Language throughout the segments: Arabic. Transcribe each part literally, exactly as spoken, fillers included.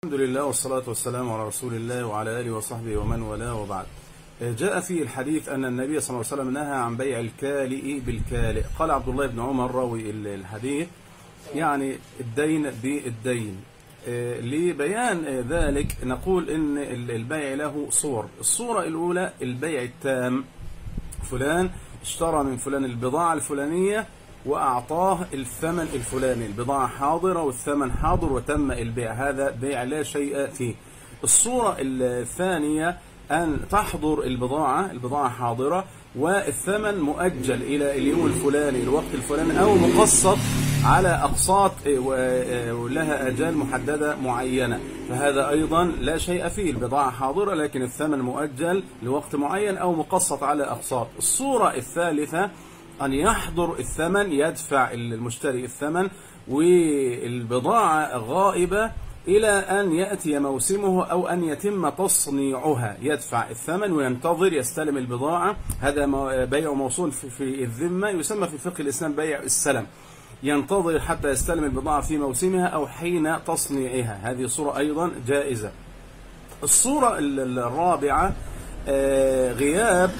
الحمد لله والصلاة والسلام على رسول الله وعلى آله وصحبه ومن والاه وبعد. جاء في الحديث أن النبي صلى الله عليه وسلم نهى عن بيع الكالئ بالكالئ. قال عبد الله بن عمر راوي الحديث يعني الدين بالدين. لبيان ذلك نقول إن البيع له صور. الصورة الأولى البيع التام، فلان اشترى من فلان البضاعة الفلانية وأعطاه الثمن الفلاني، البضاعة حاضرة والثمن حاضر وتم البيع، هذا بيع لا شيء فيه. الصورة الثانية أن تحضر البضاعة البضاعة حاضرة والثمن مؤجل إلى اليوم الفلاني الوقت الفلاني أو مقسط على أقساط ولها أجال محددة معينة، فهذا أيضا لا شيء فيه، البضاعة حاضرة لكن الثمن مؤجل لوقت معين أو مقسط على أقساط. الصورة الثالثة أن يحضر الثمن، يدفع المشتري الثمن والبضاعة غائبة إلى أن يأتي موسمه أو أن يتم تصنيعها، يدفع الثمن وينتظر يستلم البضاعة. هذا بيع موصول في الذمة، يسمى في فقه الإسلام بيع السلم، ينتظر حتى يستلم البضاعة في موسمها أو حين تصنيعها، هذه صورة أيضا جائزة. الصورة الرابعة غياب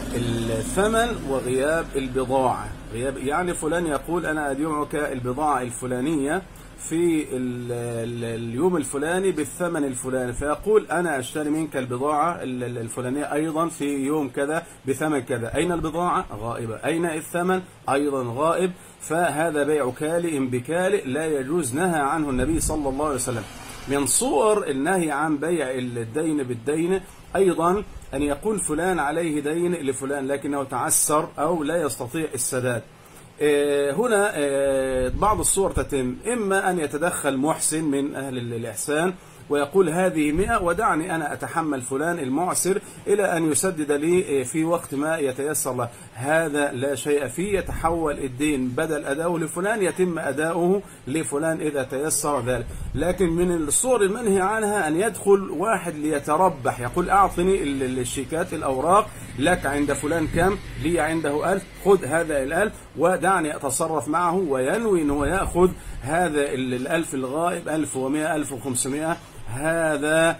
الثمن وغياب البضاعة. غياب يعني فلان يقول أنا أبيعك البضاعة الفلانية في اليوم الفلاني بالثمن الفلاني، فيقول أنا أشتري منك البضاعة الفلانية أيضا في يوم كذا بثمن كذا. أين البضاعة؟ غائبة. أين الثمن؟ أيضا غائب. فهذا بيع كالئ بكالئ لا يجوز، نهى عنه النبي صلى الله عليه وسلم. من صور النهي عن بيع الدين بالدين أيضا أن يقول فلان عليه دين لفلان لكنه تعسر أو لا يستطيع السداد. هنا بعض الصور تتم، إما أن يتدخل محسن من أهل الإحسان ويقول هذه مئة ودعني أنا أتحمل فلان المعسر إلى أن يسدد لي في وقت ما يتيسر له، هذا لا شيء فيه، يتحول الدين بدل أداؤه لفلان يتم أداؤه لفلان إذا تيسر ذلك. لكن من الصور المنهي عنها أن يدخل واحد ليتربح، يقول أعطني الشيكات الأوراق لك عند فلان كم، لي عنده ألف، خذ هذا الألف ودعني أتصرف معه، وينوي أنه يأخذ هذا الألف الغائب ألف ومئة ألف وخمسمائة، هذا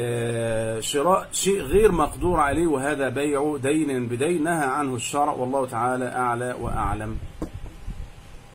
شراء شيء غير مقدور عليه، وهذا بيع دين بدين، نهى عنه الشرع، والله تعالى أعلى وأعلم.